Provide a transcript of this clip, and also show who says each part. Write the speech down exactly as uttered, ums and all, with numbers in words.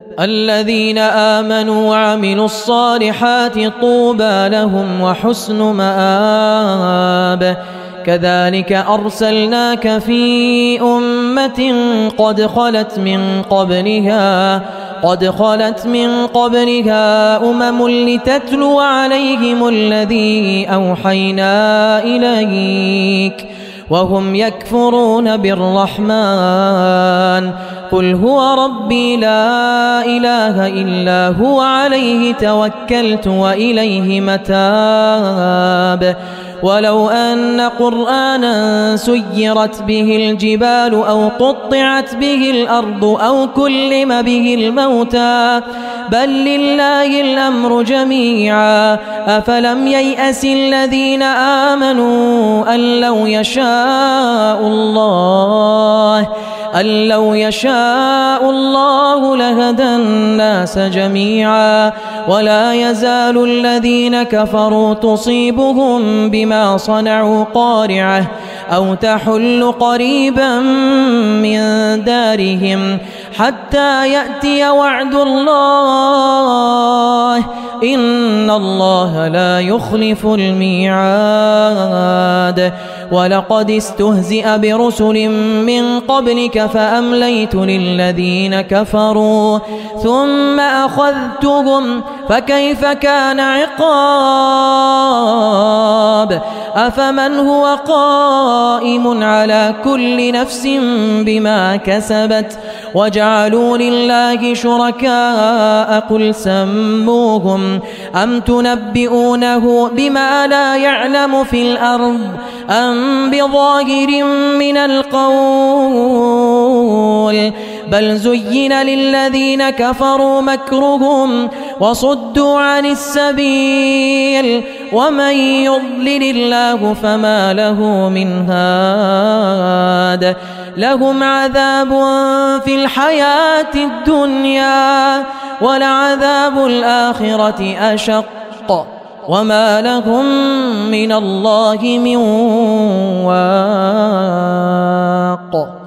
Speaker 1: الذين آمنوا وعملوا الصالحات طوبى لهم وحسن مآب كذلك أرسلناك في أمة قد خلت من قبلها قد خلت من قبلها أمم لتتلو عليهم الذي أوحينا إليك وهم يكفرون بالرحمن قل هو ربي لا إله إلا هو عليه توكلت وإليه متاب ولو أن قرآنا سيرت به الجبال أو قطعت به الأرض أو كلم به الموتى بل لله الأمر جميعا أفلم ييأس الذين آمنوا أن لو يشاء الله أن لو يشاء الله لهدى الناس جميعا ولا يزال الذين كفروا تصيبهم بما صنعوا قارعة أو تحل قريبا من دارهم حتى يأتي وعد الله إن الله لا يخلف الميعاد ولقد استهزئ برسل من قبلك فأمليت للذين كفروا ثم أخذتهم فكيف كان عقاب أفمن هو قائم على كل نفس بما كسبت وجعلوا لله شركاء قل سموهم أم تنبئونه بما لا يعلم في الأرض أم بظاهر من القول بل زين للذين كفروا مكرهم وصدوا عن السبيل ومن يضلل الله فما له من هاد لهم عذاب في الحياة الدنيا ولعذاب الآخرة أشق وما لهم من الله من واق.